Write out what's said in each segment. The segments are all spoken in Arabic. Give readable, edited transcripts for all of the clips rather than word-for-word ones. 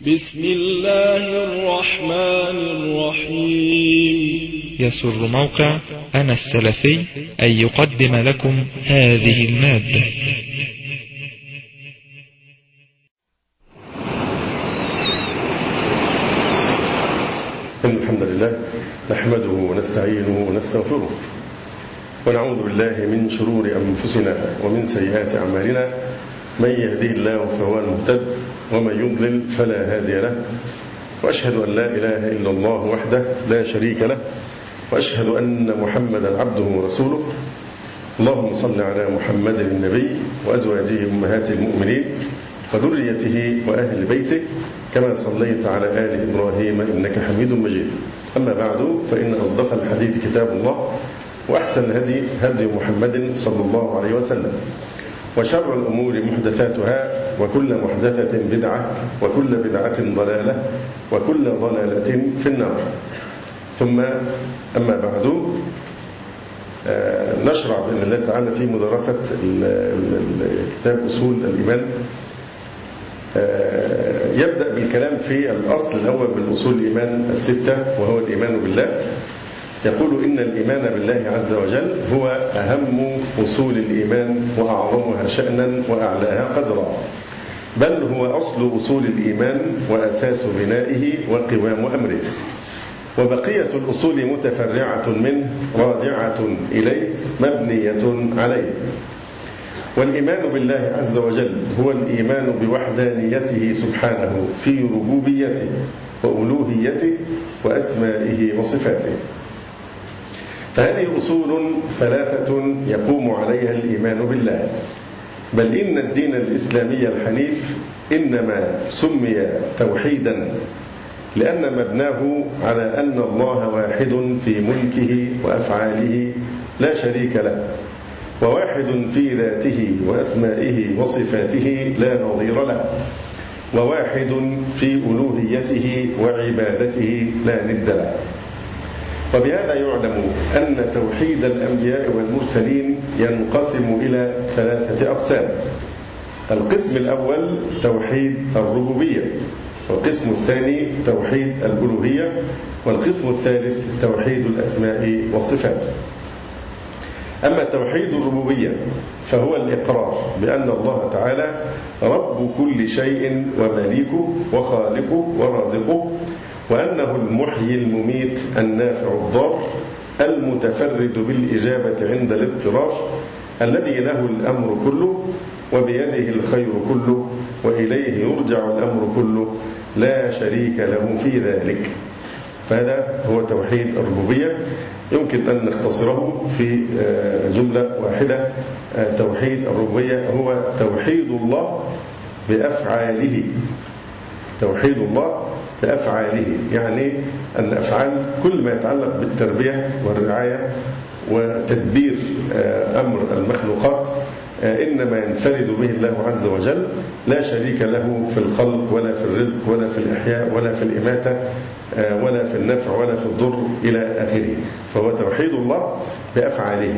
بسم الله الرحمن الرحيم. يسر موقع أنا السلفي أن يقدم لكم هذه المادة. الحمد لله نحمده ونستعينه ونستغفره ونعوذ بالله من شرور أنفسنا ومن سيئات أعمالنا، من يهده الله فهو المهتد ومن يضلل فلا هادي له، وأشهد أن لا إله إلا الله وحده لا شريك له، وأشهد أن محمدا عبده ورسوله. اللهم صل على محمد النبي وأزواجه أمهات المؤمنين وذريته وأهل بيته كما صليت على آل إبراهيم إنك حميد مجيد. أما بعد، فإن أصدق الحديث كتاب الله، وأحسن الهدي هدي محمد صلى الله عليه وسلم، وشر الأمور محدثاتها، وكل محدثة بدعة، وكل بدعة ضلالة، وكل ضلالة في النار. ثم أما بعد، نشرع بإذن الله تعالى في مدرسة كتاب أصول الإيمان. يبدأ بالكلام في الأصل الأول من أصول الإيمان الستة، وهو الإيمان بالله. يقول إن الإيمان بالله عز وجل هو أهم أصول الإيمان وأعظمها شأنا وأعلاها قدرا، بل هو أصل أصول الإيمان وأساس بنائه وقوام أمره، وبقية الأصول متفرعة منه راجعة إليه مبنية عليه. والإيمان بالله عز وجل هو الإيمان بوحدانيته سبحانه في ربوبيته وألوهيته وأسمائه وصفاته. فهذه أصول ثلاثة يقوم عليها الإيمان بالله. بل إن الدين الإسلامي الحنيف إنما سمي توحيدا لأن مبناه على أن الله واحد في ملكه وأفعاله لا شريك له، وواحد في ذاته وأسمائه وصفاته لا نظير له، وواحد في ألوهيته وعبادته لا ند له. وبهذا يعلم أن توحيد الأنبياء والمرسلين ينقسم إلى ثلاثة أقسام. القسم الأول توحيد الربوبية، والقسم الثاني توحيد الألوهية، والقسم الثالث توحيد الأسماء والصفات. أما توحيد الربوبية فهو الإقرار بأن الله تعالى رب كل شيء ومليكه وخالقه ورازقه، وأنه المحيي المميت النافع الضار المتفرد بالإجابة عند الاضطرار، الذي له الأمر كله وبيده الخير كله وإليه يرجع الأمر كله لا شريك له في ذلك. فهذا هو توحيد الربوبية. يمكن أن نختصره في جملة واحدة. توحيد الربوبية هو توحيد الله بأفعاله. توحيد الله بأفعاله يعني أن أفعال كل ما يتعلق بالتربية والرعاية وتدبير أمر المخلوقات إنما ينفرد به الله عز وجل، لا شريك له في الخلق ولا في الرزق ولا في الإحياء ولا في الإماتة ولا في النفع ولا في الضر إلى آخره. فهو توحيد الله بأفعاله.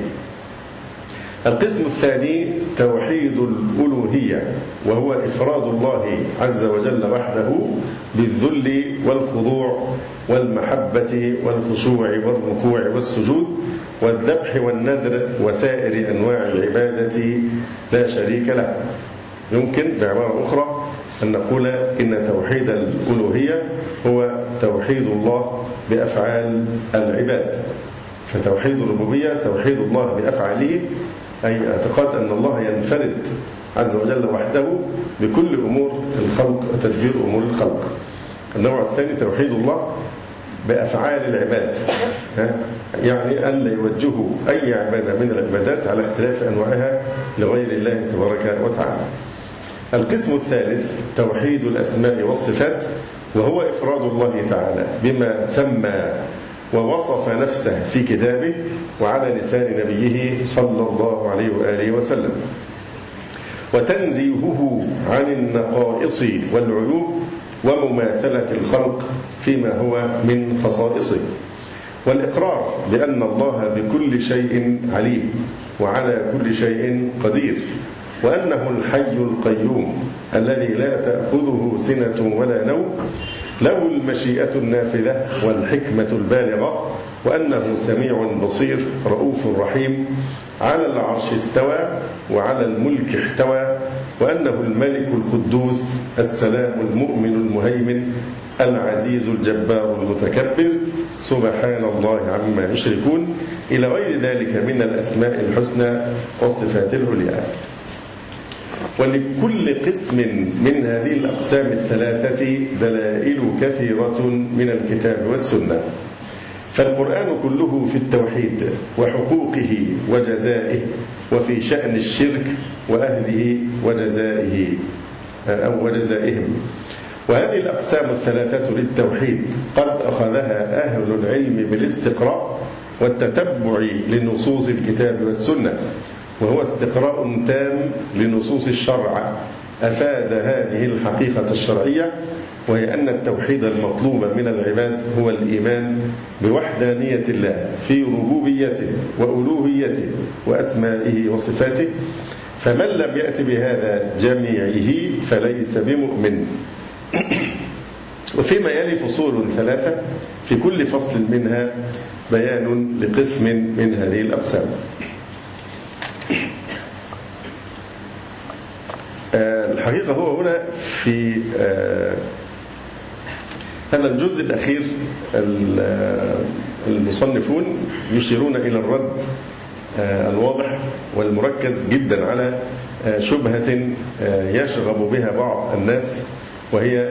القسم الثاني توحيد الألوهية، وهو إفراد الله عز وجل وحده بالذل والخضوع والمحبة والخشوع والركوع والسجود والذبح والنذر وسائر أنواع العبادة لا شريك له. يمكن بعبارة أخرى أن نقول إن توحيد الألوهية هو توحيد الله بأفعال العباد. فتوحيد الربوبية توحيد الله بأفعاله، أي اعتقاد أن الله ينفرد عز وجل وحده بكل أمور الخلق وتدبير أمور الخلق. النوع الثاني توحيد الله بأفعال العباد، يعني أن لا يوجهوا أي عبادة من العبادات على اختلاف أنواعها لغير الله تبارك وتعالى. القسم الثالث توحيد الأسماء والصفات، وهو إفراد الله تعالى بما سمى ووصف نفسه في كتابه وعلى لسان نبيه صلى الله عليه وآله وسلم، وتنزيهه عن النقائص والعيوب ومماثلة الخلق فيما هو من خصائصه، والإقرار بأن الله بكل شيء عليم وعلى كل شيء قدير، وأنه الحي القيوم الذي لا تأخذه سنة ولا نوم، له المشيئة النافذة والحكمة البالغة، وأنه سميع بصير رؤوف رحيم، على العرش استوى وعلى الملك احتوى، وأنه الملك القدوس السلام المؤمن المهيمن العزيز الجبار المتكبر، سبحان الله عما يشركون، إلى غير ذلك من الأسماء الحسنى والصفات العليا. ولكل قسم من هذه الأقسام الثلاثة دلائل كثيرة من الكتاب والسنة، فالقرآن كله في التوحيد وحقوقه وجزائه، وفي شأن الشرك وأهله وجزائه أو وجزائهم. وهذه الأقسام الثلاثة للتوحيد قد أخذها أهل العلم بالاستقراء والتتبع لنصوص الكتاب والسنة، وهو استقراء تام لنصوص الشرع أفاد هذه الحقيقة الشرعية، وهي أن التوحيد المطلوب من العباد هو الإيمان بوحدانية الله في ربوبيته وألوهيته وأسمائه وصفاته، فمن لم يأت بهذا جميعه فليس بمؤمن. وفيما يلي فصول ثلاثة في كل فصل منها بيان لقسم من هذه الأقسام. الحقيقة هو هنا في هذا الجزء الأخير المصنفون يشيرون إلى الرد الواضح والمركز جدا على شبهة يشغب بها بعض الناس، وهي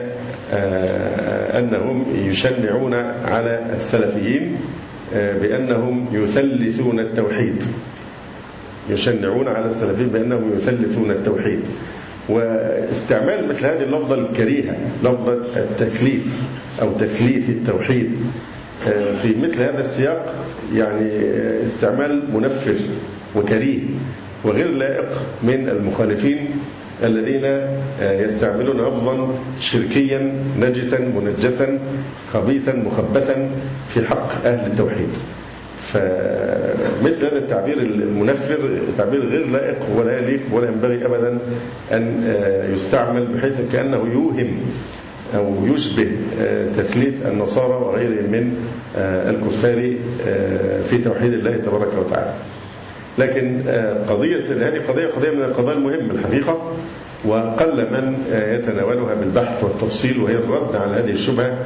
أنهم يشنعون على السلفيين بأنهم يثلثون التوحيد، يشنعون على السلفيين بأنهم يثلثون التوحيد. واستعمال مثل هذه اللفظة الكريهة، لفظة التثليث أو تثليث التوحيد، في مثل هذا السياق يعني استعمال منفر وكريه وغير لائق من المخالفين الذين يستعملون لفظا شركيا نجسا منجسا خبيثا مخبثا في حق أهل التوحيد. فمثل هذا التعبير المنفر تعبير غير لائق ولا يليق ولا ينبغي أبدا أن يستعمل، بحيث كأنه يوهم أو يشبه تثليث النصارى وغيرهم من الكفار في توحيد الله تبارك وتعالى. لكن هذه قضية من القضايا المهمة الحقيقة، وقل من يتناولها بالبحث والتفصيل، وهي الرد على هذه الشبهة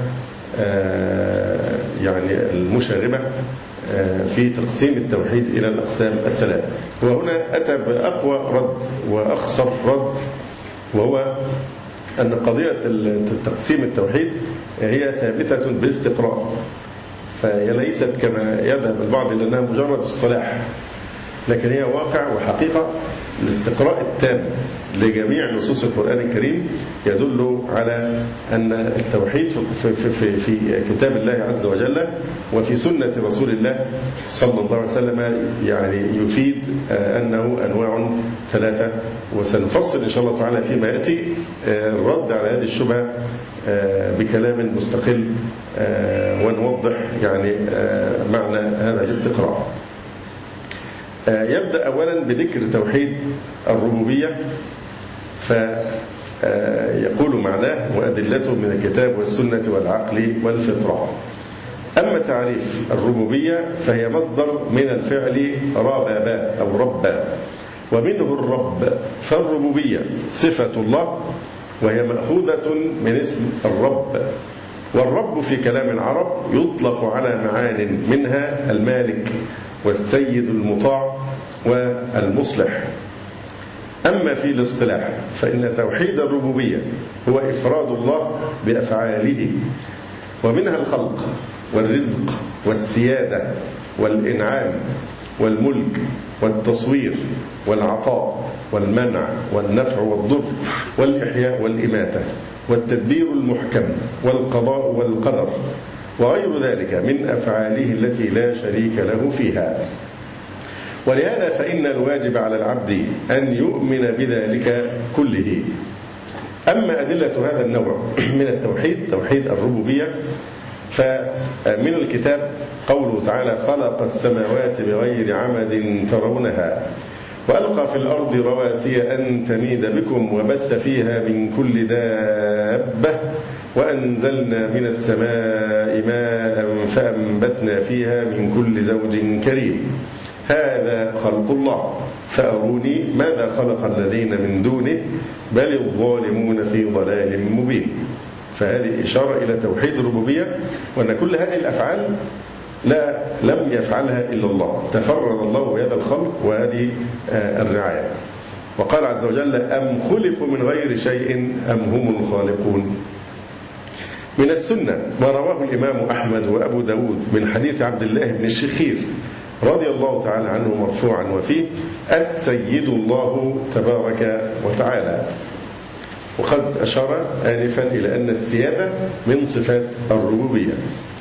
يعني المشاغبة في تقسيم التوحيد إلى الأقسام الثلاث. وهنا أتى بأقوى رد وأخصر رد، وهو أن قضية تقسيم التوحيد هي ثابتة بالاستقراء، فهي ليست كما يذهب البعض لأنها مجرد اصطلاح، لكن هي واقع وحقيقة. الاستقراء التام لجميع نصوص القرآن الكريم يدل على أن التوحيد في كتاب الله عز وجل وفي سنة رسول الله صلى الله عليه وسلم يعني يفيد أنه أنواع ثلاثة، وسنفصل إن شاء الله تعالى فيما يأتي الرد على هذه الشبهة بكلام مستقل ونوضح يعني معنى هذا الاستقراء. يبدأ أولا بذكر توحيد الربوبية، فيقول معناه وأدلته من الكتاب والسنة والعقل والفطرة. أما تعريف الربوبية فهي مصدر من الفعل ربابا أو ربا، ومنه الرب، فالربوبية صفة الله وهي مأخوذة من اسم الرب. والرب في كلام العرب يطلق على معان منها المالك والسيد المطاع والمصلح. أما في الاصطلاح فإن توحيد الربوبية هو إفراد الله بأفعاله، ومنها الخلق والرزق والسيادة والإنعام والملك والتصوير والعطاء والمنع والنفع والضر والإحياء والإماتة والتدبير المحكم والقضاء والقدر وغير ذلك من أفعاله التي لا شريك له فيها. ولهذا فإن الواجب على العبد أن يؤمن بذلك كله. أما أدلة هذا النوع من التوحيد، توحيد الربوبية، فمن الكتاب قوله تعالى: خلق السماوات بغير عمد ترونها وألقى في الأرض رواسي أن تميد بكم وبث فيها من كل دابة وأنزلنا من السماء ماء فأنبتنا فيها من كل زوج كريم هذا خلق الله فأروني ماذا خلق الذين من دونه بل الظالمون في ضلال مبين. فهذه إشارة إلى توحيد الربوبية، وأن كل هذه الأفعال لم يفعلها إلا الله، تفرد الله بهذا الخلق وهذه الرعاية. وقال عز وجل أم خلقوا من غير شيء أم هم الخالقون. من السنة ما رواه الإمام أحمد وأبو داود من حديث عبد الله بن الشخير رضي الله تعالى عنه مرفوعا وفيه السيد الله تبارك وتعالى. وقد أشار آنفا إلى أن السيادة من صفات الربوبية.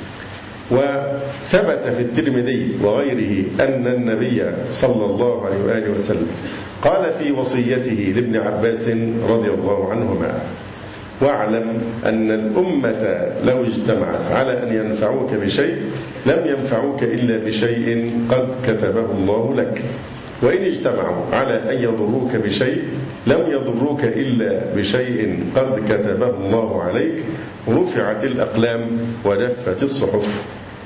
وثبت في الترمذي وغيره أن النبي صلى الله عليه وآله وسلم قال في وصيته لابن عباس رضي الله عنهما واعلم أن الأمة لو اجتمعت على أن ينفعوك بشيء لم ينفعوك إلا بشيء قد كتبه الله لك وإن اجتمعوا على أن يضروك بشيء لم يضروك إلا بشيء قد كتبه الله عليك رفعت الأقلام وجفت الصحف.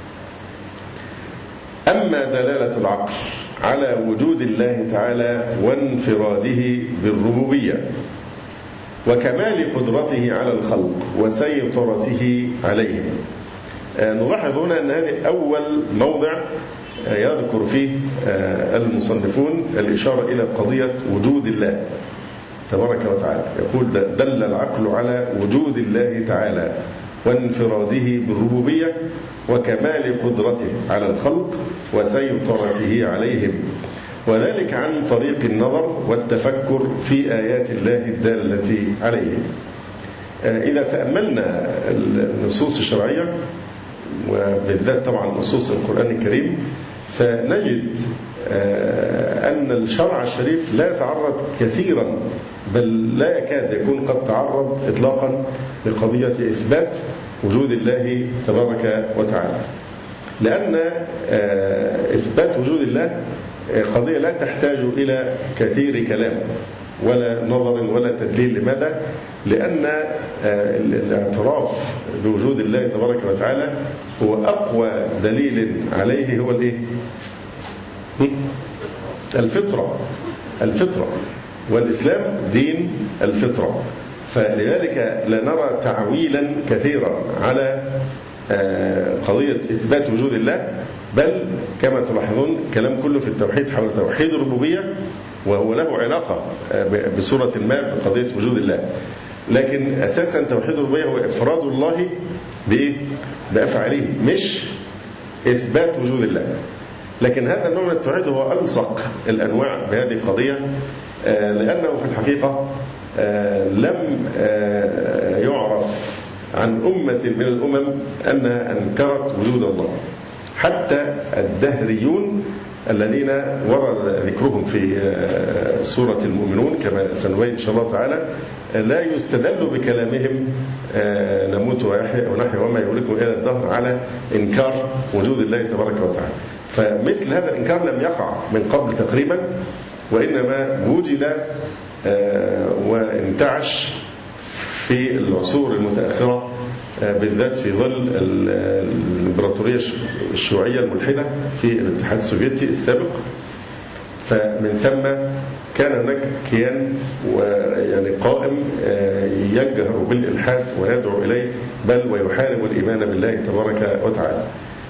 أما دلالة العقل على وجود الله تعالى وانفراده بالربوبية وكمال قدرته على الخلق وسيطرته عليهم، نلاحظ هنا أن هذه أول موضع يذكر فيه المصنفون الإشارة إلى قضية وجود الله تبارك وتعالى. يقول دل العقل على وجود الله تعالى وانفراده بالربوبية وكمال قدرته على الخلق وسيطرته عليهم، وذلك عن طريق النظر والتفكر في آيات الله الدالة عليه. إذا تأملنا النصوص الشرعية وبالذات طبعا نصوص القرآن الكريم سنجد أن الشرع الشريف لا يتعرض كثيرا بل لا يكاد يكون قد تعرض إطلاقا لقضية إثبات وجود الله تبارك وتعالى، لأن إثبات وجود الله قضية لا تحتاج إلى كثير كلام ولا نظر ولا تدليل. لماذا؟ لأن الاعتراف بوجود الله تبارك وتعالى هو أقوى دليل عليه هو الإيه؟ الفطرة، والإسلام دين الفطرة. فلذلك لا نرى تعويلا كثيرا على قضية إثبات وجود الله، بل كما تلاحظون كلام كله في التوحيد حول توحيد الربوبية، وهو له علاقة بصورة ما بقضية وجود الله. لكن أساسا توحيد الربوبية هو إفراد الله بأفعاله مش إثبات وجود الله. لكن هذا النوع من التوحيد هو ألصق الأنواع بهذه القضية، لأنه في الحقيقة لم يعرف عن أمة من الأمم أنها أنكرت وجود الله. حتى الدهريون الذين ورد ذكرهم في سورة المؤمنون كما سنبين إن شاء الله تعالى لا يستدل بكلامهم نموت ونحيا وما يهلكنا إلى الدهر على إنكار وجود الله تبارك وتعالى. فمثل هذا الإنكار لم يقع من قبل تقريبا، وإنما وجد وانتعش في العصور المتأخرة بالذات في ظل الإمبراطورية الشيوعية الملحدة في الاتحاد السوفيتي السابق. فمن ثم كان هناك كيان ويعني قائم يجهر بالإلحاد ويدعو إليه بل ويحارب الإيمان بالله تبارك وتعالى.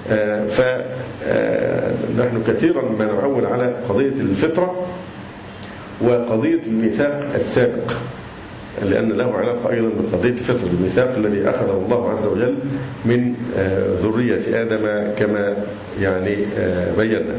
فنحن كثيرا ما نعول على قضية الفطرة وقضية الميثاق السابق، لأن له علاقة أيضا بقضية الفطر، الميثاق الذي أخذه الله عز وجل من ذرية آدم كما يعني بينا.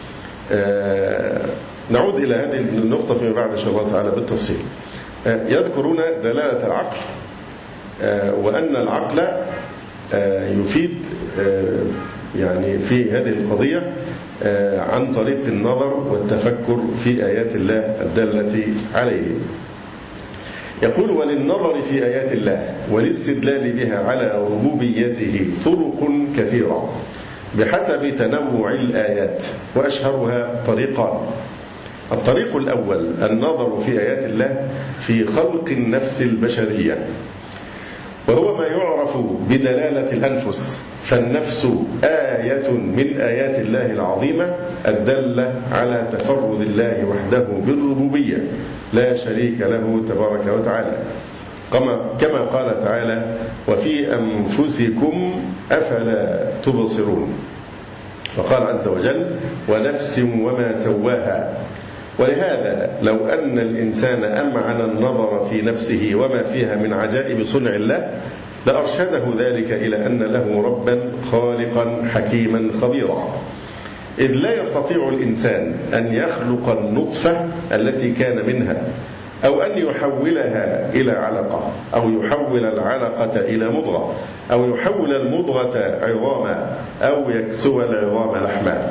نعود إلى هذه النقطة فيما بعد إن شاء الله تعالى بالتفصيل. يذكرون دلالة العقل وأن العقل يفيد يعني في هذه القضية عن طريق النظر والتفكر في آيات الله الدالة عليه. يقول وللنظر في آيات الله والاستدلال بها على ربوبيته طرق كثيرة بحسب تنوع الآيات، وأشهرها طريقان. الطريق الأول النظر في آيات الله في خلق النفس البشرية، وهو ما يعرف بدلالة الأنفس، فالنفس آية من آيات الله العظيمة الدالة على تفرد الله وحده بالربوبية لا شريك له تبارك وتعالى، كما قال تعالى: وفي أنفسكم أفلا تبصرون. وقال عز وجل: ونفس وما سواها. ولهذا لو أن الإنسان أمعن النظر في نفسه وما فيها من عجائب صنع الله لأرشده ذلك إلى أن له ربا خالقا حكيما خبيرا، إذ لا يستطيع الإنسان أن يخلق النطفة التي كان منها، أو أن يحولها إلى علقة، أو يحول العلقة إلى مضغة، أو يحول المضغة عظاما، أو يكسو العظام لحما.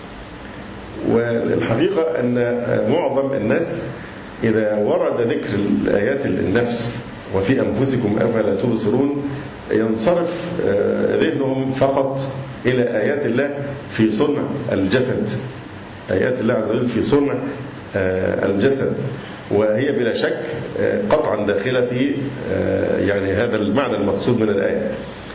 والحقيقة أن معظم الناس إذا ورد ذكر الآيات النفس وفي أنفسكم أفلا تبصرون ينصرف ذهنهم فقط إلى آيات الله في صنع الجسد، آيات الله عز وجل في صنع الجسد، وهي بلا شك قطعا داخلة في يعني هذا المعنى المقصود من الآية.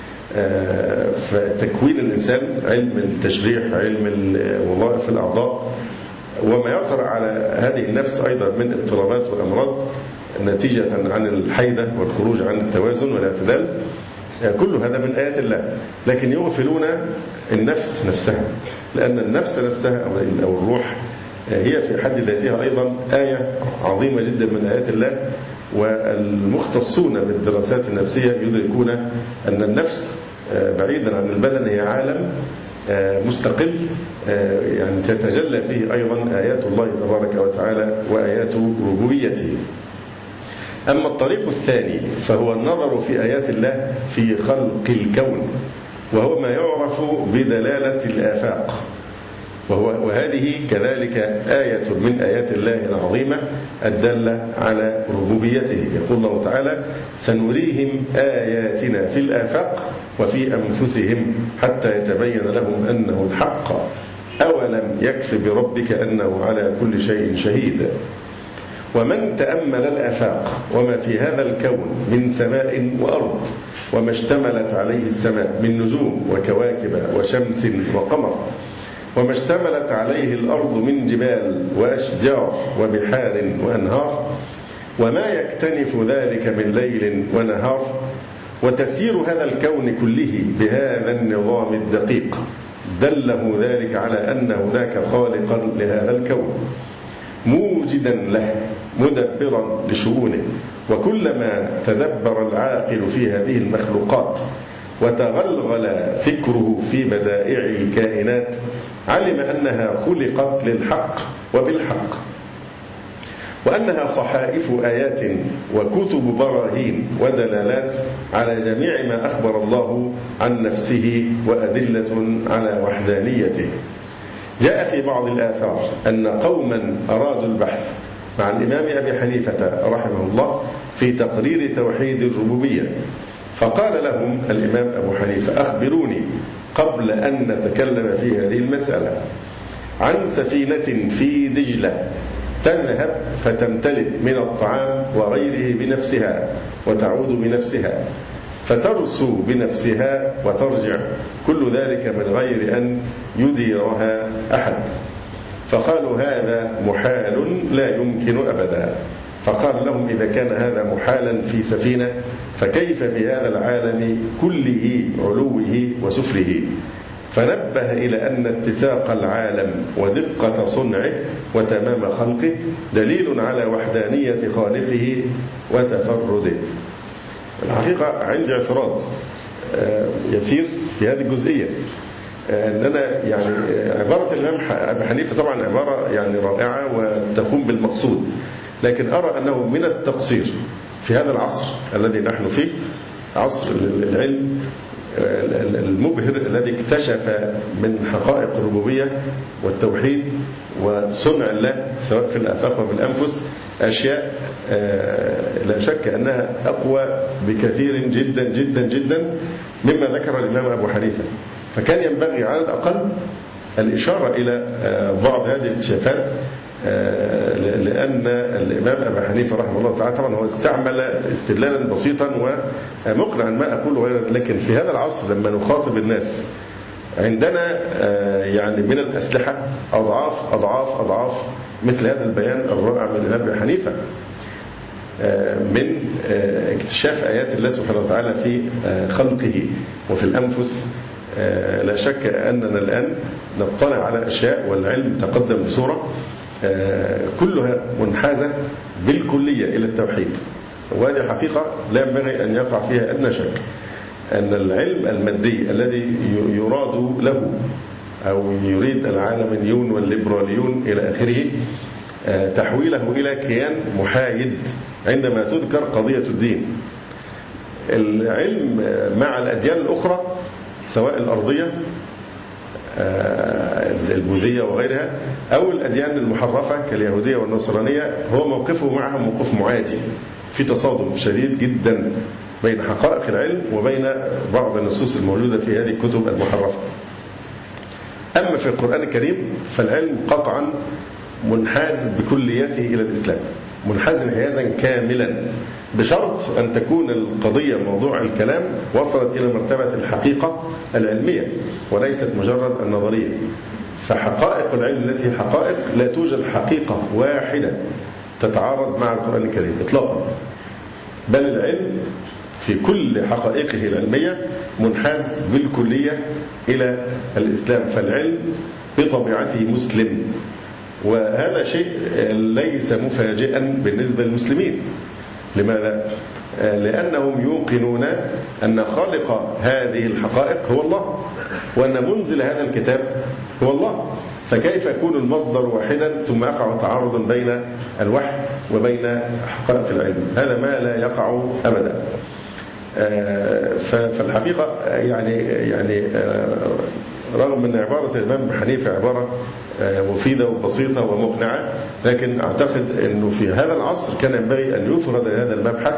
فتكوين الإنسان، علم التشريح، علم وظائف الأعضاء، وما يطرأ على هذه النفس أيضا من اضطرابات وأمراض نتيجة عن الحيدة والخروج عن التوازن والاعتدال، كل هذا من آيات الله، لكن يغفلون النفس نفسها، لأن النفس نفسها أو الروح هي في حد ذاتها أيضا آية عظيمة جدا من آيات الله. والمختصون بالدراسات النفسية يدركون أن النفس بعيدا عن البدن هي عالم مستقل، يعني تتجلى فيه أيضا آيات الله تبارك وتعالى وآيات ربوبيته. أما الطريق الثاني فهو النظر في آيات الله في خلق الكون، وهو ما يعرف بدلالة الآفاق، وهذه كذلك آية من آيات الله العظيمة الدالة على ربوبيته. يقول الله تعالى: سنريهم آياتنا في الآفاق وفي أنفسهم حتى يتبين لهم أنه الحق أولم يكف بربك أنه على كل شيء شهيد. ومن تأمل الآفاق وما في هذا الكون من سماء وأرض وما اشتملت عليه السماء من نجوم وكواكب وشمس وقمر، وما اشتملت عليه الأرض من جبال وأشجار وبحار وأنهار، وما يكتنف ذلك من ليل ونهار، وتسير هذا الكون كله بهذا النظام الدقيق، دله ذلك على أن هناك خالقا لهذا الكون موجدا له مدبرا لشؤونه. وكلما تدبر العاقل في هذه المخلوقات وتغلغل فكره في بدائع الكائنات علم أنها خلقت للحق وبالحق، وأنها صحائف آيات وكتب براهين ودلالات على جميع ما أخبر الله عن نفسه وأدلة على وحدانيته. جاء في بعض الآثار أن قوما أرادوا البحث مع الإمام أبي حنيفة رحمه الله في تقرير توحيد الربوبية، فقال لهم الإمام أبو حنيفة: أخبروني قبل أن نتكلم في هذه المسألة عن سفينة في دجلة تذهب فتمتلئ من الطعام وغيره بنفسها وتعود بنفسها فترسو بنفسها وترجع، كل ذلك من غير أن يديرها أحد. فقالوا: هذا محال لا يمكن أبدا. فقال لهم: إذا كان هذا محالا في سفينة فكيف في هذا العالم كله علوه وسفله؟ فنبه إلى أن اتساق العالم ودقة صنعه وتمام خلقه دليل على وحدانية خالقه وتفرده. الحقيقة عندي اعتراض يسير في هذه الجزئية، أننا يعني عبارة الإمام أبي حنيفة طبعا عبارة يعني رائعة وتقوم بالمقصود، لكن أرى أنه من التقصير في هذا العصر الذي نحن فيه، عصر العلم المبهر الذي اكتشف من حقائق الربوبية والتوحيد وصنع الله سواء في الآفاق وفي الأنفس أشياء لا شك أنها أقوى بكثير جدا جدا جدا مما ذكر الإمام أبو حنيفة. فكان ينبغي على الأقل الإشارة إلى بعض هذه الاكتشافات لأن الإمام أبا حنيفة رحمه الله تعالى طبعا هو استعمل استدلالا بسيطا ومقنعا ما أقول غير، لكن في هذا العصر لما نخاطب الناس عندنا يعني من الأسلحة أضعاف أضعاف أضعاف مثل هذا البيان الرائع من الإمام أبي حنيفة من اكتشاف آيات الله سبحانه وتعالى في خلقه وفي الأنفس. لا شك أننا الآن نطلع على أشياء والعلم تقدم بصورة كلها منحازة بالكلية إلى التوحيد، وهذه حقيقة لا ينبغي أن يقع فيها أدنى شك، أن العلم المادي الذي يراد له أو يريد العالميون والليبراليون إلى آخره تحويله إلى كيان محايد عندما تذكر قضية الدين. العلم مع الأديان الأخرى سواء الأرضية البوذية وغيرها أو الأديان المحرفة كاليهودية والنصرانية هو موقفه معها موقف معادي، في تصادم شديد جدا بين حقائق العلم وبين بعض النصوص الموجودة في هذه الكتب المحرفة. أما في القرآن الكريم فالعلم قطعا منحاز بكليته إلى الإسلام، منحاز انحيازا كاملا، بشرط أن تكون القضية موضوع الكلام وصلت إلى مرتبة الحقيقة العلمية وليست مجرد النظرية. فحقائق العلم التي حقائق لا توجد حقيقة واحدة تتعارض مع القرآن الكريم إطلاقا، بل العلم في كل حقائقه العلمية منحاز بالكلية إلى الإسلام، فالعلم بطبيعته مسلم، وهذا شيء ليس مفاجئا بالنسبة للمسلمين. لماذا؟ لأنهم يوقنون أن خالق هذه الحقائق هو الله، وأن منزل هذا الكتاب هو الله، فكيف يكون المصدر واحدا ثم يقع تعارض بين الوحي وبين حقائق العلم؟ هذا ما لا يقع أبدا. فالحقيقة يعني رغم أن عبارة الإمام أبي حنيفة عبارة مفيدة وبسيطة ومقنعة، لكن أعتقد أنه في هذا العصر كان ينبغي أن يفرض هذا المبحث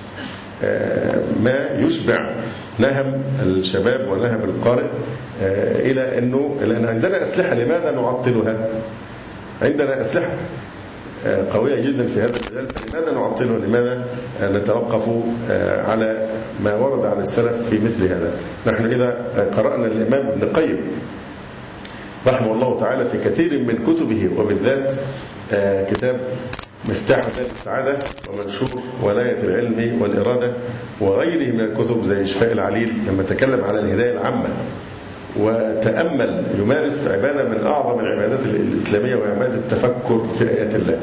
ما يشبع نهم الشباب ونهم القارئ إلى أنه لأن عندنا أسلحة، لماذا نعطلها؟ عندنا أسلحة قوية جدا في هذا المجال، فلماذا نعطله؟ لماذا نتوقف على ما ورد عن السلف في مثل هذا؟ نحن إذا قرأنا الإمام ابن القيم رحمه الله تعالى في كثير من كتبه وبالذات كتاب مفتاح دار السعادة ومنشور ولاية العلم والإرادة وغيره من الكتب زي شفاء العليل، لما تكلم على الهداية العامة وتأمل يمارس عبادة من أعظم العبادات الإسلامية وعبادة التفكر في آيات الله.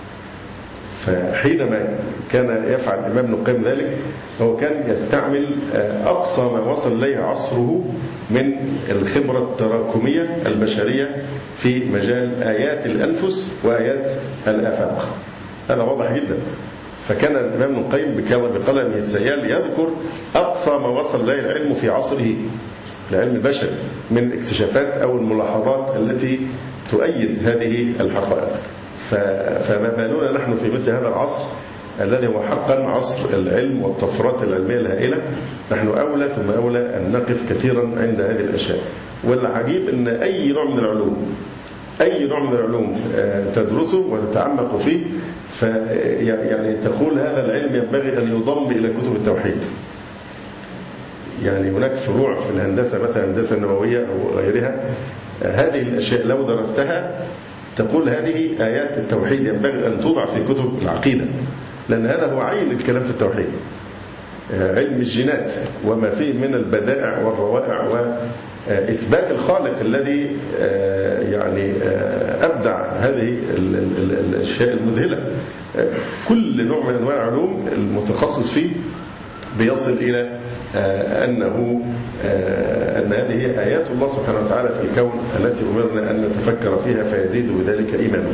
فحينما كان يفعل الإمام ابن القيم ذلك هو كان يستعمل أقصى ما وصل إليه عصره من الخبرة التراكمية البشرية في مجال آيات الأنفس وآيات الآفاق. هذا واضح جدا. فكان الإمام ابن القيم بقلمه السيال يذكر أقصى ما وصل إليه العلم في عصره، العلم البشري، من اكتشافات أو الملاحظات التي تؤيد هذه الحقائق. فما بالنا نحن في مثل هذا العصر الذي هو حقا عصر العلم والطفرات العلمية الهائلة، نحن أولى ثم أولى أن نقف كثيرا عند هذه الأشياء. والعجيب أن أي نوع من العلوم تدرسه وتتعمق فيه يعني تقول هذا العلم ينبغي أن يضم إلى كتب التوحيد. يعني هناك فروع في الهندسة مثلا الهندسة النووية أو غيرها، هذه الأشياء لو درستها تقول هذه آيات التوحيد ينبغي أن توضع في كتب العقيدة، لأن هذا هو عين الكلام في التوحيد. علم الجينات وما فيه من البدائع والروائع وإثبات الخالق الذي يعني أبدع هذه الأشياء المذهلة. كل نوع من أنواع العلوم المتخصص فيه بيصل إلى أن هذه آيات الله سبحانه وتعالى في الكون التي أمرنا أن نتفكر فيها فيزيد بذلك إيمانا.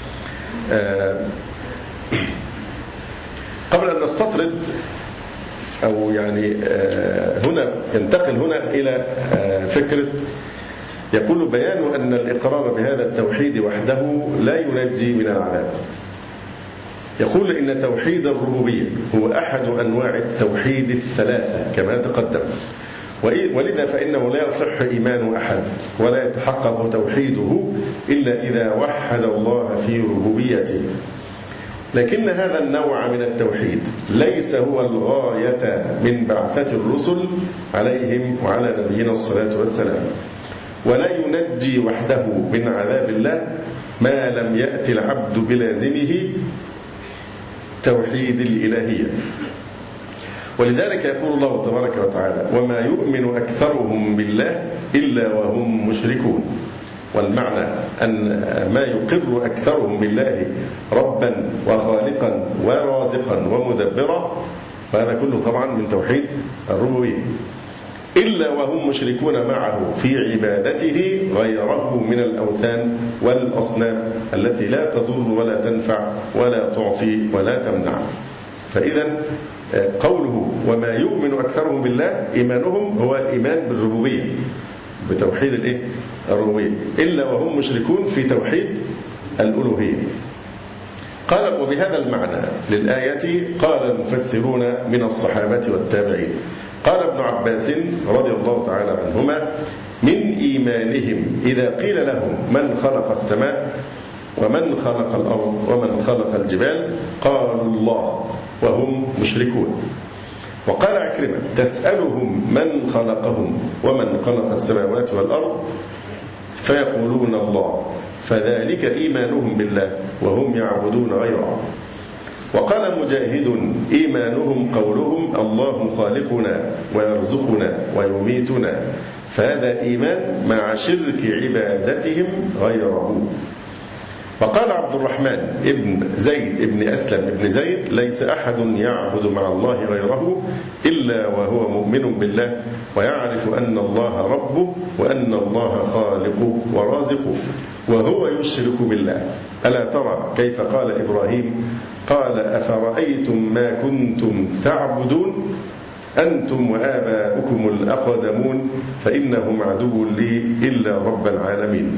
قبل أن نستطرد أو يعني هنا ينتقل هنا إلى فكرة يقول بيان أن الإقرار بهذا التوحيد وحده لا ينجي من العذاب. يقول إن توحيد الربوبية هو أحد أنواع التوحيد الثلاثة كما تقدم، ولذا فإنه لا يصح إيمان أحد ولا يتحقق توحيده إلا إذا وحد الله في ربوبيته. لكن هذا النوع من التوحيد ليس هو الغاية من بعثة الرسل عليهم وعلى نبينا الصلاة والسلام، ولا ينجي وحده من عذاب الله ما لم يأتي العبد بلازمه توحيد الإلهية. ولذلك يقول الله تبارك وتعالى: وما يؤمن أكثرهم بالله إلا وهم مشركون. والمعنى أن ما يقر أكثرهم بالله ربا وخالقا ورازقا ومدبرا، فهذا كله طبعا من توحيد الربوبية، إلا وهم مشركون معه في عبادته غيره من الأوثان والأصنام التي لا تضر ولا تنفع ولا تعطي ولا تمنع. فإذا قوله وما يؤمن أكثرهم بالله، إيمانهم هو الإيمان بالربوبية، بتوحيد الربوبية، إلا وهم مشركون في توحيد الألوهية. قال: وبهذا المعنى للآية قال المفسرون من الصحابة والتابعين. قال ابن عباس رضي الله تعالى عنهما: من إيمانهم إذا قيل لهم من خلق السماء ومن خلق الأرض ومن خلق الجبال قالوا الله وهم مشركون. وقال عكرمة: تسألهم من خلقهم ومن خلق السماوات والأرض فيقولون الله، فذلك إيمانهم بالله وهم يعبدون غيره. وقال مجاهد: إيمانهم قولهم الله خالقنا ويرزقنا ويميتنا، فهذا إيمان مع شرك عبادتهم غيره. وقال عبد الرحمن ابن زيد ابن أسلم ابن زيد: ليس أحد يعبد مع الله غيره إلا وهو مؤمن بالله ويعرف أن الله ربه وأن الله خالقه ورازقه وهو يشرك بالله. ألا ترى كيف قال إبراهيم: قال أفرأيتم ما كنتم تعبدون أنتم وآباؤكم الأقدمون فإنهم عدو لي إلا رب العالمين.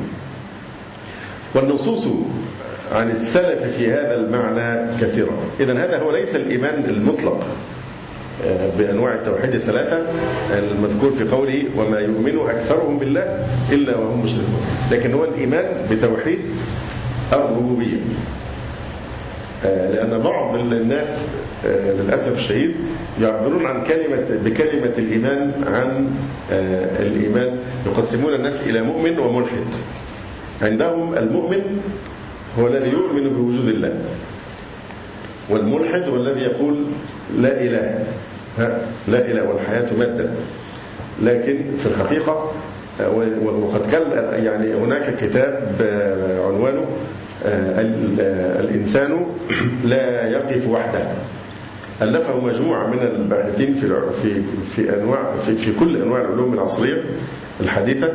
والنصوص عن السلف في هذا المعنى كثيرة. إذن هذا هو ليس الإيمان المطلق بأنواع التوحيد الثلاثة المذكور في قوله وما يؤمن أكثرهم بالله إلا وهم مشركون، لكن هو الإيمان بتوحيد الربوبية. لأن بعض الناس للأسف الشديد يعبرون عن بكلمة الإيمان عن الإيمان، يقسمون الناس إلى مؤمن وملحد. عندهم المؤمن هو الذي يؤمن بوجود الله، والملحد هو الذي يقول لا إله، لا إله والحياة مادة. لكن في الحقيقة وقد كان يعني هناك كتاب عنوانه الإنسان لا يقف وحده، ألفه مجموعة من الباحثين في أنواع في كل أنواع العلوم العصرية الحديثة،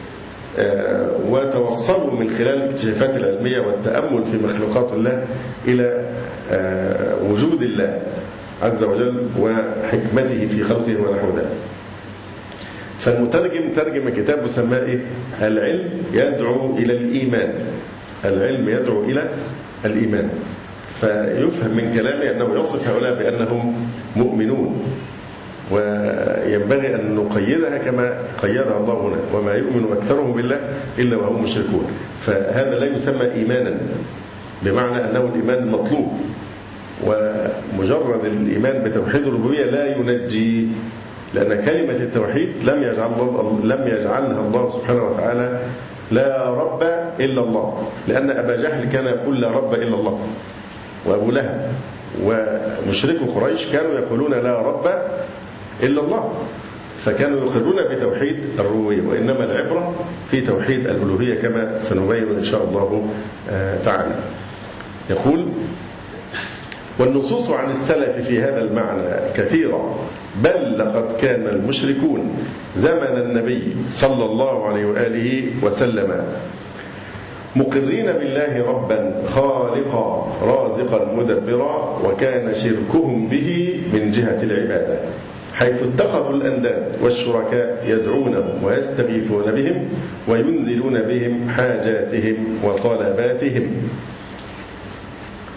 وتوصلوا من خلال الاكتشافات العلمية والتأمل في مخلوقات الله إلى وجود الله عز وجل وحكمته في خلقه ونحو ذلك. فالمترجم ترجم كتابه سماه العلم يدعو إلى الإيمان. العلم يدعو إلى الإيمان، فيفهم من كلامه أنه يصف هؤلاء بأنهم مؤمنون، وينبغي أن نقيدها كما قيدها الله هنا: وما يؤمن أكثرهم بالله إلا وهم مشركون. فهذا لا يسمى إيمانا بمعنى أنه الإيمان المطلوب، ومجرد الإيمان بتوحيد الربوبية لا ينجي، لأن كلمة التوحيد لم يجعلها الله سبحانه وتعالى لا رب إلا الله، لأن أبا جهل كان يقول لا رب إلا الله، وأبو لهب ومشركو قريش كانوا يقولون لا رب إلا الله، فكانوا يقرون بتوحيد الربوبية، وإنما العبرة في توحيد الألوهية كما سنبين إن شاء الله تعالى. يقول: والنصوص عن السلف في هذا المعنى كثيرة، بل لقد كان المشركون زمن النبي صلى الله عليه وآله وسلم مقرين بالله ربا خالقا رازقا مدبرا، وكان شركهم به من جهة العبادة، حيث اتخذوا الأنداد والشركاء يدعونهم ويستغيثون بهم وينزلون بهم حاجاتهم وطلباتهم.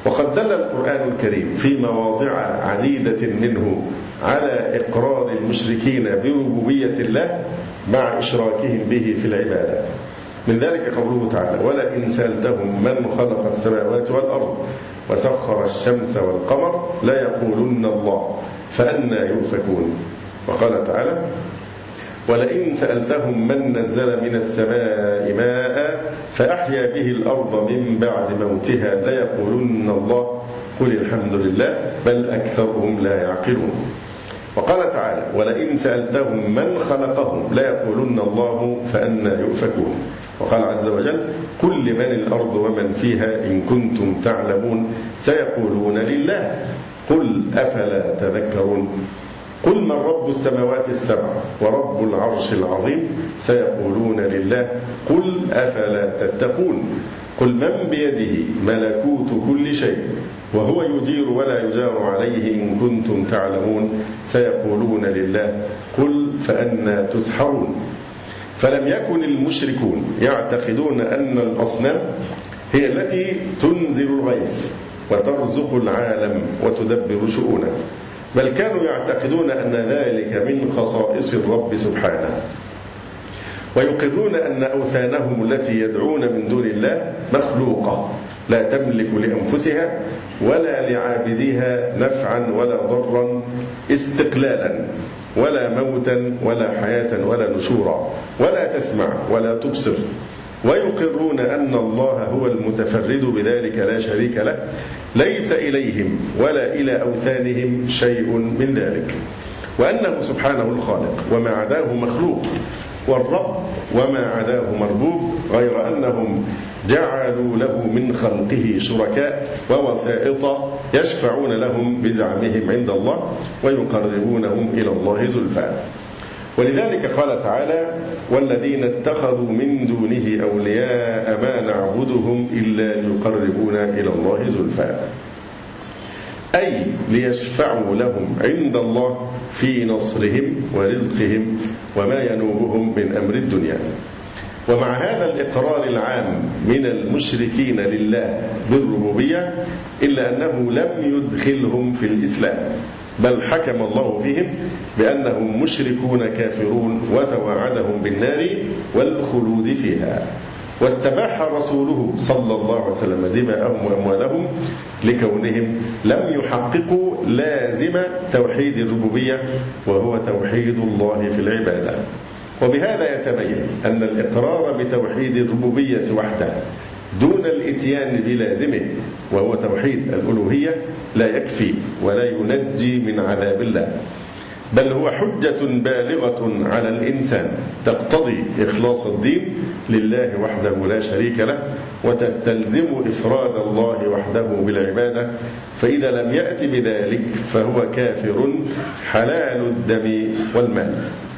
وقد دل القرآن الكريم في مواضع عديدة منه على إقرار المشركين بربوبية الله مع إشراكهم به في العبادة. من ذلك قوله تعالى: ولئن سألتهم من خلق السماوات والأرض وسخر الشمس والقمر ليقولن الله فأنى يؤفكون. وقال تعالى: ولئن سألتهم من نزل من السماء ماء فأحيا به الأرض من بعد موتها ليقولن الله قل الحمد لله بل أكثرهم لا يعقلون. وقال تعالى: ولئن سألتهم من خلقهم ليقولن الله فأنى يؤفكون. وقال عز وجل: قل لمن الأرض ومن فيها إن كنتم تعلمون سيقولون لله قل أفلا تذكرون. قل من رب السماوات السبع ورب العرش العظيم سيقولون لله قل أفلا تتقون. قل من بيده ملكوت كل شيء وهو يجير ولا يجار عليه إن كنتم تعلمون سيقولون لله قل فأنى تسحرون. فلم يكن المشركون يعتقدون أن الأصنام هي التي تنزل الغيث وترزق العالم وتدبر شؤونه، بل كانوا يعتقدون أن ذلك من خصائص الرب سبحانه، ويقرون أن أوثانهم التي يدعون من دون الله مخلوقة لا تملك لأنفسها ولا لعابديها نفعا ولا ضرا استقلالا ولا موتا ولا حياة ولا نشورا ولا تسمع ولا تبصر، ويقرون أن الله هو المتفرد بذلك لا شريك له ليس إليهم ولا إلى أوثانهم شيء من ذلك، وأنه سبحانه الخالق وما عداه مخلوق، والرب وما عداه مربوب، غير أنهم جعلوا له من خلقه شركاء ووسائط يشفعون لهم بزعمهم عند الله ويقربونهم إلى الله زلفى. ولذلك قال تعالى: والذين اتخذوا من دونه أولياء ما نعبدهم إلا ليقربونا إلى الله زلفى، أي ليشفعوا لهم عند الله في نصرهم ورزقهم وما ينوبهم من أمر الدنيا. ومع هذا الإقرار العام من المشركين لله بالربوبية إلا أنه لم يدخلهم في الإسلام، بل حكم الله فيهم بأنهم مشركون كافرون وتوعدهم بالنار والخلود فيها، واستباح رسوله صلى الله عليه وسلم دماءهم وأموالهم لكونهم لم يحققوا لازم توحيد الربوبية وهو توحيد الله في العبادة. وبهذا يتبين أن الإقرار بتوحيد الربوبية وحده دون الإتيان بلازمه وهو توحيد الألوهية لا يكفي ولا ينجي من عذاب الله، بل هو حجة بالغة على الإنسان تقتضي إخلاص الدين لله وحده لا شريك له وتستلزم إفراد الله وحده بالعبادة، فإذا لم يأت بذلك فهو كافر حلال الدم والمال.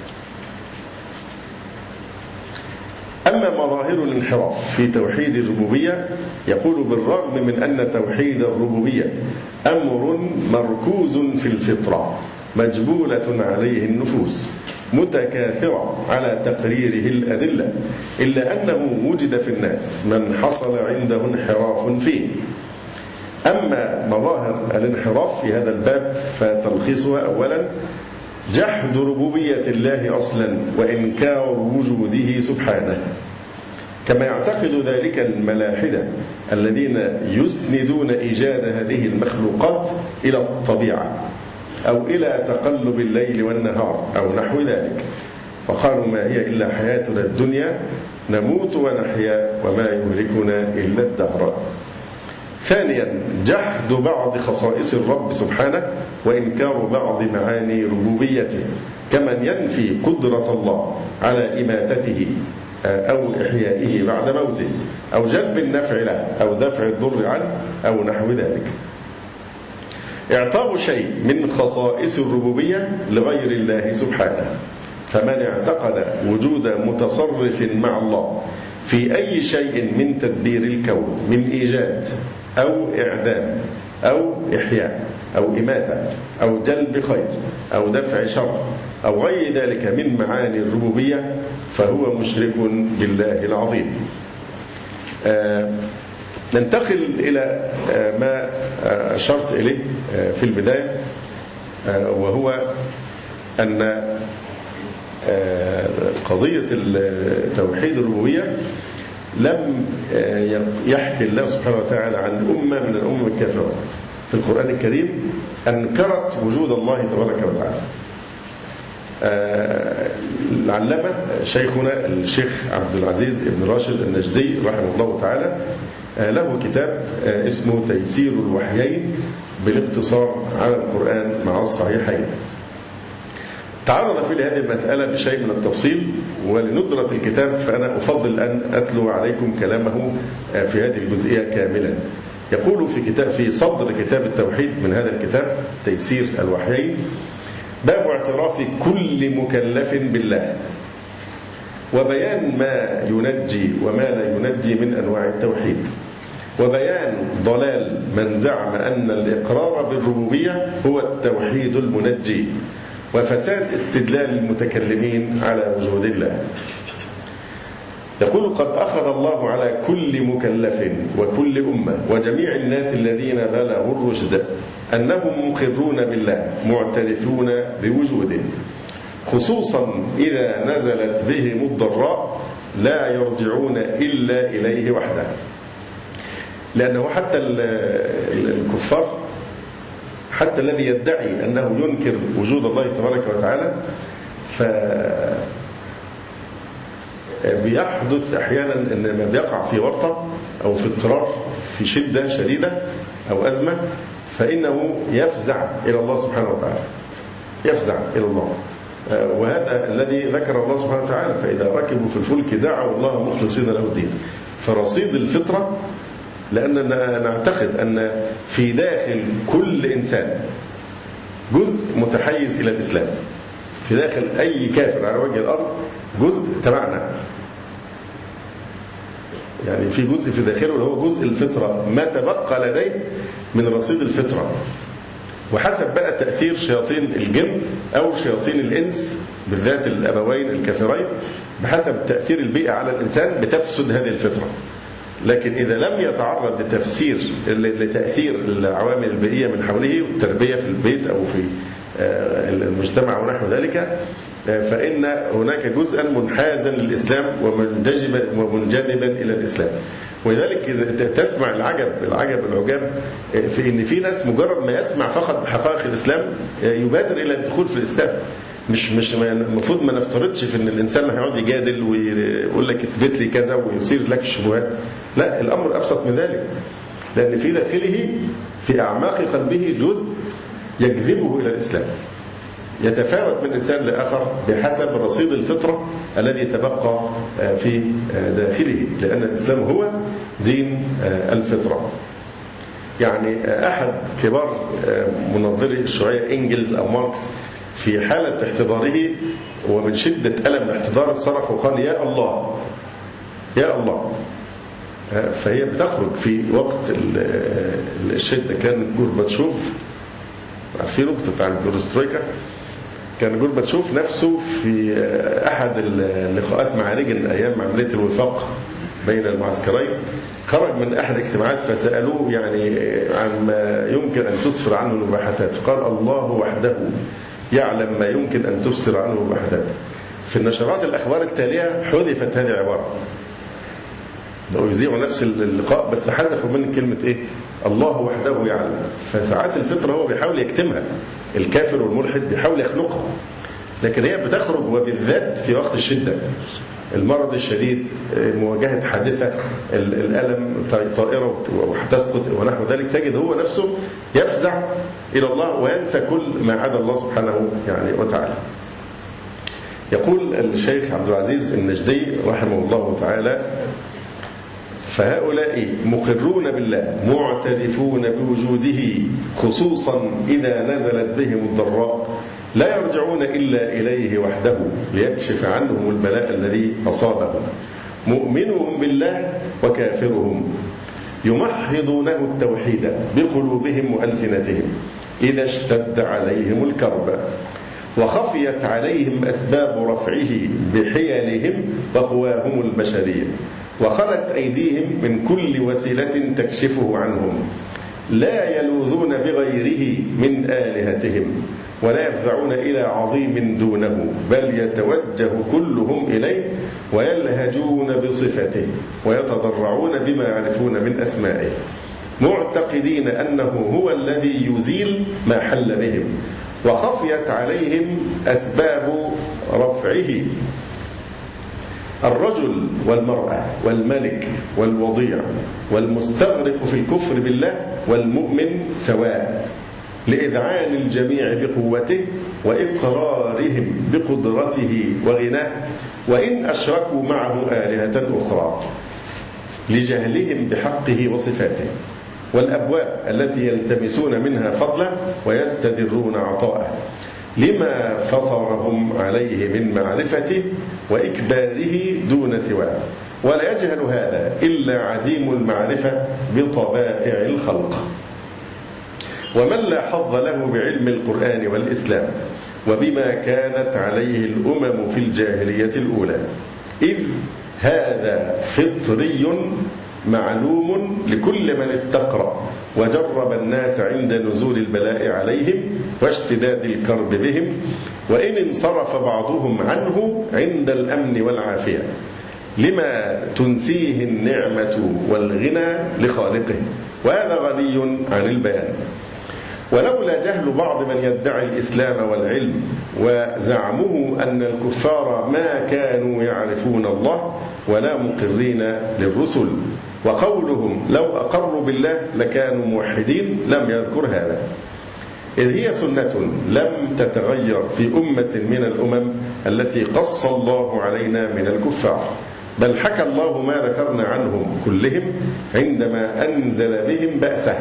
أما مظاهر الانحراف في توحيد الربوبية يقول: بالرغم من أن توحيد الربوبية أمر مركوز في الفطرة مجبولة عليه النفوس متكاثرة على تقريره الأدلة، إلا أنه وجد في الناس من حصل عنده انحراف فيه. أما مظاهر الانحراف في هذا الباب فتلخيصها: أولا جحد ربوبية الله أصلا وإنكار وجوده سبحانه، كما يعتقد ذلك الملاحدة الذين يسندون إيجاد هذه المخلوقات إلى الطبيعة أو إلى تقلب الليل والنهار أو نحو ذلك، وقالوا: ما هي إلا حياتنا الدنيا نموت ونحيا وما يهلكنا إلا الدهر. ثانيا جحد بعض خصائص الرب سبحانه وإنكار بعض معاني ربوبيته، كمن ينفي قدرة الله على إماتته أو إحيائه بعد موته أو جلب النفع له أو دفع الضر عنه أو نحو ذلك. إعطاء شيء من خصائص الربوبية لغير الله سبحانه، فمن اعتقد وجود متصرف مع الله في أي شيء من تدبير الكون من إيجاد أو إعدام أو إحياء أو إماتة أو جلب خير أو دفع شر أو غير ذلك من معاني الربوبية فهو مشرك بالله العظيم. ننتقل إلى ما أشرت إليه في البداية، وهو أن قضية توحيد الربوبية لم يحكي الله سبحانه وتعالى عن أمة من الأمم الكافرة في القرآن الكريم أنكرت وجود الله تبارك وتعالى. العلامة شيخنا الشيخ عبد العزيز بن راشد النجدي رحمه الله تعالى له كتاب اسمه تيسير الوحيين بالاقتصار على القرآن مع الصحيحين. تعرض في هذه المسألة بشيء من التفصيل، ولندرة الكتاب فأنا أفضل أن أتلو عليكم كلامه في هذه الجزئية كاملا. يقول في صدر كتاب التوحيد من هذا الكتاب تيسير الوحيين: باب اعتراف كل مكلف بالله، وبيان ما ينجي وما لا ينجي من أنواع التوحيد، وبيان ضلال من زعم أن الإقرار بالربوبية هو التوحيد المنجي، وفساد استدلال المتكلمين على وجود الله. يقول: قد أخذ الله على كل مكلف وكل أمة وجميع الناس الذين بلغوا الرشد أنهم مقرون بالله معترفون بوجوده، خصوصا إذا نزلت بهم الضراء لا يرجعون إلا إليه وحده. لأنه حتى الكفار، حتى الذي يدعي أنه ينكر وجود الله تبارك وتعالى، بيحدث أحيانا أن ما بيقع في ورطة أو في اضطرار في شدة شديدة أو أزمة، فإنه يفزع إلى الله سبحانه وتعالى، يفزع إلى الله. وهذا الذي ذكر الله سبحانه وتعالى: فإذا ركبوا في الفلك دعوا الله مخلصين له الدين. فرصيد الفطرة، لأننا نعتقد أن في داخل كل إنسان جزء متحيز إلى الإسلام، في داخل أي كافر على وجه الأرض جزء تبعنا، يعني في جزء في داخله اللي هو جزء الفطرة، ما تبقى لديه من رصيد الفطرة. وحسب بقى تأثير شياطين الجن أو شياطين الإنس، بالذات الأبوين الكافرين، بحسب تأثير البيئة على الإنسان بتفسد هذه الفطرة. لكن إذا لم يتعرض لتأثير العوامل البيئية من حوله والتربية في البيت أو في المجتمع ونحو ذلك، فإن هناك جزءا منحازا للإسلام ومنجذبا إلى الإسلام. ولذلك تسمع العجب في إن في ناس مجرد ما يسمع فقط بحقائق الإسلام يبادر إلى الدخول في الإسلام. مش المفروض ما نفترضش في ان الانسان هيقعد يجادل ويقول لك اثبت لي كذا ويصير لك الشبهات. لا، الامر ابسط من ذلك، لان في داخله في اعماق قلبه جزء يجذبه الى الاسلام، يتفاوت من انسان لاخر بحسب رصيد الفطره الذي تبقى في داخله، لان الاسلام هو دين الفطره. يعني احد كبار منظري الشيوعيه انجلز او ماركس في حالة احتضاره ومن شدة ألم احتضار صرخ وقال: يا الله يا الله. فهي بتخرج في وقت الشدة. كان جورباتشوف، عارفين نقطة بتاع البروسترويكا، كان جورباتشوف نفسه في أحد اللقاءات مع ريجن أيام عملية الوفاق بين المعسكرين، خرج من أحد الاجتماعات فسألوه يعني عن ما يمكن أن تسفر عنه المباحثات، فقال: الله وحده يعلم ما يمكن أن تفسر عنه المباحثات. في النشرات الأخبار التالية حذفت هذه العبارة، لو يذيعوا نفس اللقاء بس حذفوا من كلمة إيه؟ الله وحده يعلم. فساعات الفطرة هو بيحاول يكتمها، الكافر والملحد بيحاول يخنقها، لكن هي بتخرج، وبالذات في وقت الشدة، المرض الشديد، مواجهة حادثة، الألم، طائرة وتسقط ونحو ذلك، تجد هو نفسه يفزع إلى الله وينسى كل ما عدا الله سبحانه وتعالى. يقول الشيخ عبد العزيز النجدي رحمه الله تعالى: فهؤلاء مقرون بالله معترفون بوجوده، خصوصا إذا نزلت بهم الضراء لا يرجعون إلا إليه وحده ليكشف عنهم البلاء الذي أصابهم، مؤمنهم بالله وكافرهم، يمحضونه التوحيد بقلوبهم وألسنتهم إذا اشتد عليهم الكرب، وخفيت عليهم أسباب رفعه بحيلهم وقواهم البشرية، وخلت أيديهم من كل وسيلة تكشفه عنهم، لا يلوذون بغيره من آلهتهم ولا يفزعون إلى عظيم دونه، بل يتوجه كلهم إليه ويلهجون بصفته ويتضرعون بما يعرفون من أسمائه، معتقدين أنه هو الذي يزيل ما حل بهم. وخفيت عليهم أسباب رفعه، الرجل والمرأة والملك والوضيع والمستغرق في الكفر بالله والمؤمن سواء، لإذعان الجميع بقوته وإقرارهم بقدرته وغناه، وإن أشركوا معه آلهة أخرى لجهلهم بحقه وصفاته، والأبواب التي يلتمسون منها فضلا ويستدرون عطاءه لما فطرهم عليه من معرفته وإكباره دون سواه، ولا يجهل هذا إلا عديم المعرفة بطبائع الخلق، ومن لا حظ له بعلم القرآن والإسلام وبما كانت عليه الأمم في الجاهلية الأولى، إذ هذا فطري معلوم لكل من استقرأ وجرب الناس عند نزول البلاء عليهم واشتداد الكرب بهم، وإن انصرف بعضهم عنه عند الأمن والعافية لما تنسيه النعمة والغنى لخالقه، وهذا غني عن البيان. ولولا جهل بعض من يدعي الإسلام والعلم وزعمه أن الكفار ما كانوا يعرفون الله ولا مقرين للرسل، وقولهم لو أقروا بالله لكانوا موحدين، لم يذكر هذا، إذ هي سنة لم تتغير في أمة من الأمم التي قص الله علينا من الكفار، بل حكى الله ما ذكرنا عنهم كلهم عندما أنزل بهم بأسه،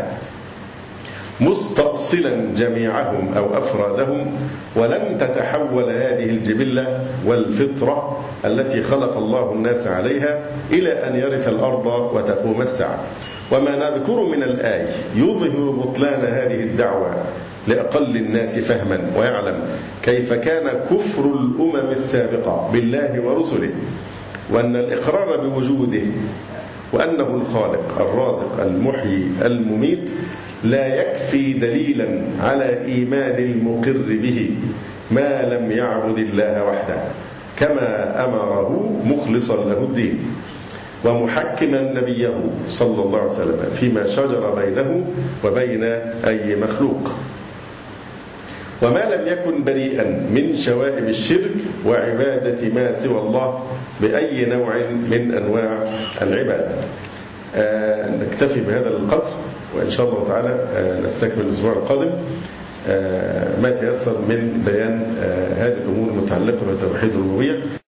مستأصلا جميعهم أو أفرادهم، ولن تتحول هذه الجبلة والفطرة التي خلق الله الناس عليها إلى أن يرث الأرض وتقوم الساعة. وما نذكر من الآية يظهر بطلان هذه الدعوة لأقل الناس فهما، ويعلم كيف كان كفر الأمم السابقة بالله ورسله، وأن الإقرار بوجوده وأنه الخالق الرازق المحيي المميت لا يكفي دليلا على إيمان المقر به ما لم يعبد الله وحده، كما أمره مخلصا له الدين ومحكما نبيه صلى الله عليه وسلم فيما شجر بينه وبين أي مخلوق، وما لم يكن بريئا من شوائب الشرك وعبادة ما سوى الله بأي نوع من أنواع العبادة. نكتفي بهذا القدر، وإن شاء الله تعالى نستكمل الأسبوع القادم ما تيسر من بيان هذه الأمور المتعلقة بتوحيد الربوبية.